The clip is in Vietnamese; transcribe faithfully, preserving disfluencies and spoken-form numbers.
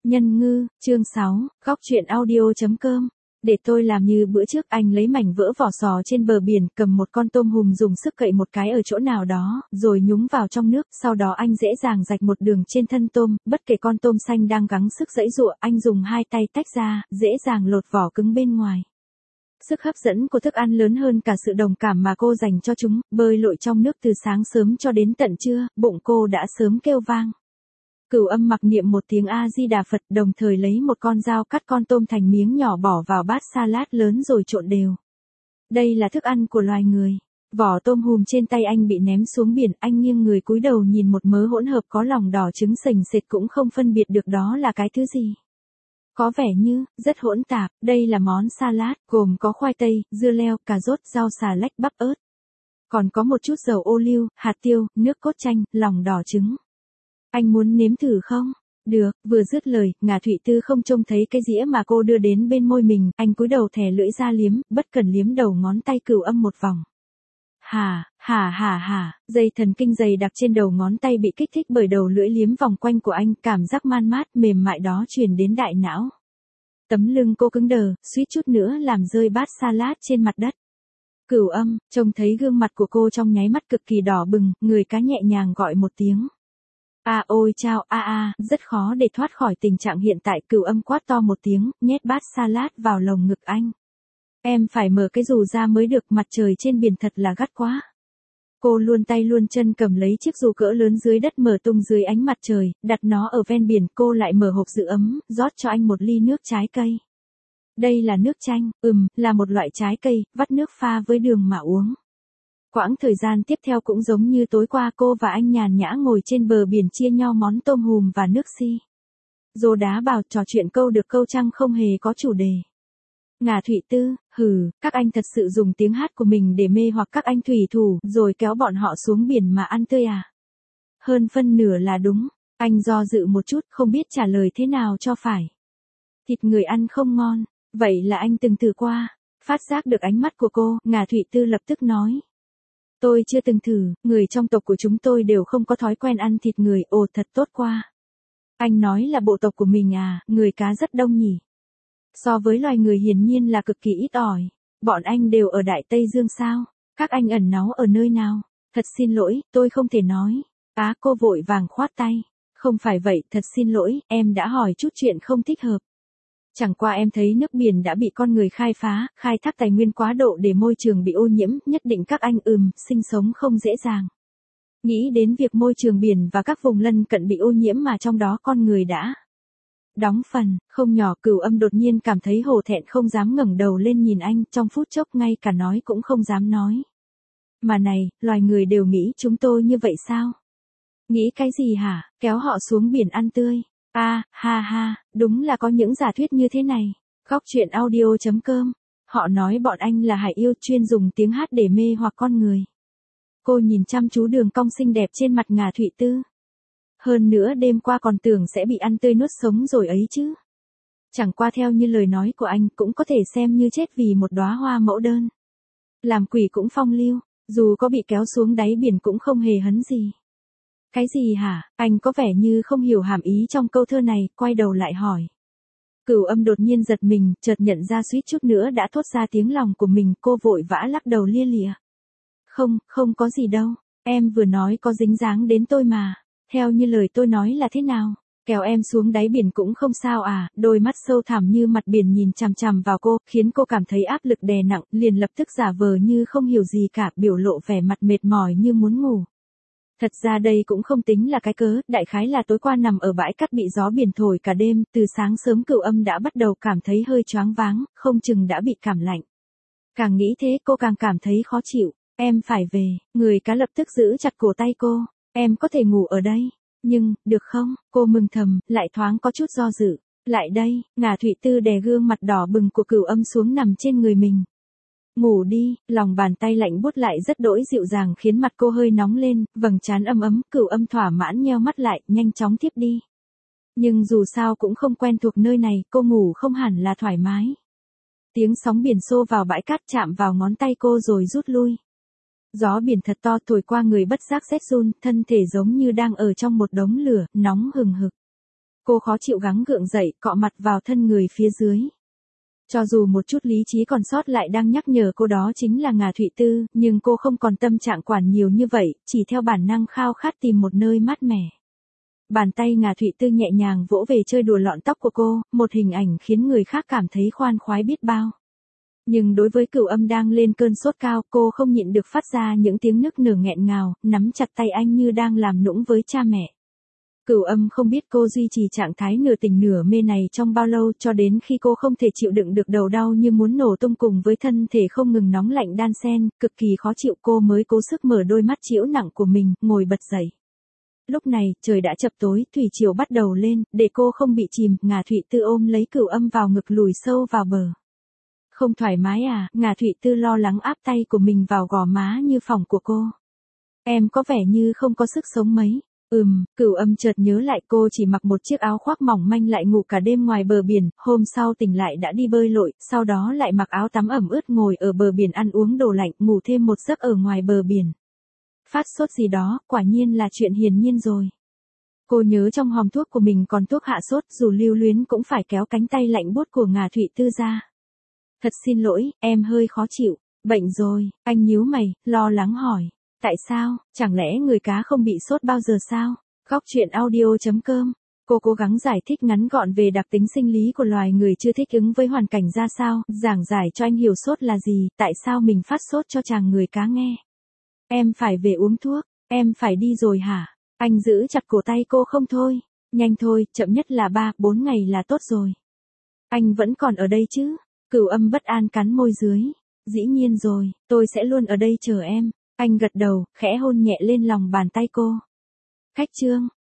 Nhân ngư, chương sáu, góc truyện audio.com. Để tôi làm như bữa trước, anh lấy mảnh vỡ vỏ sò trên bờ biển, cầm một con tôm hùm dùng sức cậy một cái ở chỗ nào đó, rồi nhúng vào trong nước, sau đó anh dễ dàng rạch một đường trên thân tôm, bất kể con tôm xanh đang gắng sức giãy giụa, anh dùng hai tay tách ra, dễ dàng lột vỏ cứng bên ngoài. Sức hấp dẫn của thức ăn lớn hơn cả sự đồng cảm mà cô dành cho chúng, bơi lội trong nước từ sáng sớm cho đến tận trưa, bụng cô đã sớm kêu vang. Cửu Âm mặc niệm một tiếng A-di-đà Phật, đồng thời lấy một con dao cắt con tôm thành miếng nhỏ bỏ vào bát salad lớn rồi trộn đều. Đây là thức ăn của loài người. Vỏ tôm hùm trên tay anh bị ném xuống biển, anh nghiêng người cúi đầu nhìn một mớ hỗn hợp có lòng đỏ trứng sềnh sệt, cũng không phân biệt được đó là cái thứ gì. Có vẻ như, rất hỗn tạp, đây là món salad, gồm có khoai tây, dưa leo, cà rốt, rau xà lách, bắp ớt. Còn có một chút dầu ô liu, hạt tiêu, nước cốt chanh, lòng đỏ trứng. Anh muốn nếm thử không? Được, vừa dứt lời, Ngà Thụy Tư không trông thấy cái dĩa mà cô đưa đến bên môi mình, anh cúi đầu thè lưỡi ra liếm, bất cần liếm đầu ngón tay Cửu Âm một vòng. Hà, hà hà hà, dây thần kinh dày đặc trên đầu ngón tay bị kích thích bởi đầu lưỡi liếm vòng quanh của anh, cảm giác man mát, mềm mại đó truyền đến đại não. Tấm lưng cô cứng đờ, suýt chút nữa làm rơi bát salad trên mặt đất. Cửu Âm, trông thấy gương mặt của cô trong nháy mắt cực kỳ đỏ bừng, người cá nhẹ nhàng gọi một tiếng. À ôi chao, a à, a, à, rất khó để thoát khỏi tình trạng hiện tại. Cửu Âm quát to một tiếng, nhét bát salad vào lồng ngực anh. Em phải mở cái dù ra mới được, mặt trời trên biển thật là gắt quá. Cô luôn tay luôn chân cầm lấy chiếc dù cỡ lớn dưới đất mở tung dưới ánh mặt trời, đặt nó ở ven biển. Cô lại mở hộp giữ ấm, rót cho anh một ly nước trái cây. Đây là nước chanh, ừm, là một loại trái cây, vắt nước pha với đường mà uống. Quãng thời gian tiếp theo cũng giống như tối qua, cô và anh nhàn nhã ngồi trên bờ biển chia nhau món tôm hùm và nước si. Dô đá bào, trò chuyện câu được câu trăng không hề có chủ đề. Ngà Thụy Tư, hừ, các anh thật sự dùng tiếng hát của mình để mê hoặc các anh thủy thủ, rồi kéo bọn họ xuống biển mà ăn tươi à? Hơn phân nửa là đúng, anh do dự một chút, không biết trả lời thế nào cho phải. Thịt người ăn không ngon, vậy là anh từng thử qua. Phát giác được ánh mắt của cô, Ngà Thụy Tư lập tức nói. Tôi chưa từng thử, người trong tộc của chúng tôi đều không có thói quen ăn thịt người. Ồ, thật tốt quá. Anh nói là bộ tộc của mình à, người cá rất đông nhỉ. So với loài người hiển nhiên là cực kỳ ít ỏi. Bọn anh đều ở Đại Tây Dương sao? Các anh ẩn náu ở nơi nào? Thật xin lỗi, tôi không thể nói. Á, cô vội vàng khoát tay. Không phải vậy, thật xin lỗi, em đã hỏi chút chuyện không thích hợp. Chẳng qua em thấy nước biển đã bị con người khai phá, khai thác tài nguyên quá độ để môi trường bị ô nhiễm, nhất định các anh ừm, sinh sống không dễ dàng. Nghĩ đến việc môi trường biển và các vùng lân cận bị ô nhiễm mà trong đó con người đã đóng phần, không nhỏ. Cửu Âm đột nhiên cảm thấy hổ thẹn, không dám ngẩng đầu lên nhìn anh, trong phút chốc ngay cả nói cũng không dám nói. Mà này, loài người đều nghĩ chúng tôi như vậy sao? Nghĩ cái gì hả, kéo họ xuống biển ăn tươi? A, à, ha ha, đúng là có những giả thuyết như thế này. Góc truyện audio.com. Họ nói bọn anh là hải yêu chuyên dùng tiếng hát để mê hoặc con người. Cô nhìn chăm chú đường cong xinh đẹp trên mặt Ngà Thụy Tư. Hơn nữa đêm qua còn tưởng sẽ bị ăn tươi nuốt sống rồi ấy chứ. Chẳng qua theo như lời nói của anh, cũng có thể xem như chết vì một đóa hoa mẫu đơn. Làm quỷ cũng phong lưu, dù có bị kéo xuống đáy biển cũng không hề hấn gì. Cái gì hả? Anh có vẻ như không hiểu hàm ý trong câu thơ này, quay đầu lại hỏi. Cửu Âm đột nhiên giật mình, chợt nhận ra suýt chút nữa đã thốt ra tiếng lòng của mình, cô vội vã lắc đầu lia lịa. Không, không có gì đâu, em vừa nói có dính dáng đến tôi mà. Theo như lời tôi nói là thế nào? Kéo em xuống đáy biển cũng không sao à? Đôi mắt sâu thẳm như mặt biển nhìn chằm chằm vào cô, khiến cô cảm thấy áp lực đè nặng, liền lập tức giả vờ như không hiểu gì cả, biểu lộ vẻ mặt mệt mỏi như muốn ngủ. Thật ra đây cũng không tính là cái cớ, đại khái là tối qua nằm ở bãi cát bị gió biển thổi cả đêm, từ sáng sớm Cửu Âm đã bắt đầu cảm thấy hơi choáng váng, không chừng đã bị cảm lạnh. Càng nghĩ thế cô càng cảm thấy khó chịu, em phải về, người cá lập tức giữ chặt cổ tay cô, em có thể ngủ ở đây, nhưng, được không, cô mừng thầm, lại thoáng có chút do dự, lại đây, Ngà Thụy Tư đè gương mặt đỏ bừng của Cửu Âm xuống nằm trên người mình. Ngủ đi, lòng bàn tay lạnh buốt lại rất đỗi dịu dàng khiến mặt cô hơi nóng lên, vầng trán ấm ấm. Cửu Âm thỏa mãn nheo mắt lại, nhanh chóng tiếp đi. Nhưng dù sao cũng không quen thuộc nơi này, cô ngủ không hẳn là thoải mái. Tiếng sóng biển xô vào bãi cát chạm vào ngón tay cô rồi rút lui. Gió biển thật to thổi qua người bất giác rét run, thân thể giống như đang ở trong một đống lửa, nóng hừng hực. Cô khó chịu gắng gượng dậy, cọ mặt vào thân người phía dưới. Cho dù một chút lý trí còn sót lại đang nhắc nhở cô đó chính là Ngà Thụy Tư, nhưng cô không còn tâm trạng quản nhiều như vậy, chỉ theo bản năng khao khát tìm một nơi mát mẻ. Bàn tay Ngà Thụy Tư nhẹ nhàng vỗ về chơi đùa lọn tóc của cô, một hình ảnh khiến người khác cảm thấy khoan khoái biết bao. Nhưng đối với Cửu Âm đang lên cơn sốt cao, cô không nhịn được phát ra những tiếng nức nở nghẹn ngào, nắm chặt tay anh như đang làm nũng với cha mẹ. Cửu Âm không biết cô duy trì trạng thái nửa tỉnh nửa mê này trong bao lâu, cho đến khi cô không thể chịu đựng được đầu đau như muốn nổ tung cùng với thân thể không ngừng nóng lạnh đan xen, cực kỳ khó chịu, cô mới cố sức mở đôi mắt trĩu nặng của mình, ngồi bật dậy. Lúc này, trời đã chập tối, thủy triều bắt đầu lên, để cô không bị chìm, Ngà Thụy Tư ôm lấy Cửu Âm vào ngực lùi sâu vào bờ. Không thoải mái à? Ngà Thụy Tư lo lắng áp tay của mình vào gò má như phỏng của cô. Em có vẻ như không có sức sống mấy. Ừm, Cửu Âm chợt nhớ lại cô chỉ mặc một chiếc áo khoác mỏng manh lại ngủ cả đêm ngoài bờ biển, hôm sau tỉnh lại đã đi bơi lội, sau đó lại mặc áo tắm ẩm ướt ngồi ở bờ biển ăn uống đồ lạnh, ngủ thêm một giấc ở ngoài bờ biển. Phát sốt gì đó, quả nhiên là chuyện hiển nhiên rồi. Cô nhớ trong hòm thuốc của mình còn thuốc hạ sốt, dù lưu luyến cũng phải kéo cánh tay lạnh buốt của Ngà Thụy Tư ra. Thật xin lỗi, em hơi khó chịu. Bệnh rồi, anh nhíu mày, lo lắng hỏi. Tại sao, chẳng lẽ người cá không bị sốt bao giờ sao? Góc truyện audio chấm com. Cô cố gắng giải thích ngắn gọn về đặc tính sinh lý của loài người chưa thích ứng với hoàn cảnh ra sao, giảng giải cho anh hiểu sốt là gì, tại sao mình phát sốt cho chàng người cá nghe. Em phải về uống thuốc, em phải đi rồi hả? Anh giữ chặt cổ tay cô không thôi. Nhanh thôi, chậm nhất là ba, bốn ngày là tốt rồi. Anh vẫn còn ở đây chứ? Cửu Âm bất an cắn môi dưới. Dĩ nhiên rồi, tôi sẽ luôn ở đây chờ em. Anh gật đầu, khẽ hôn nhẹ lên lòng bàn tay cô. Khách trương.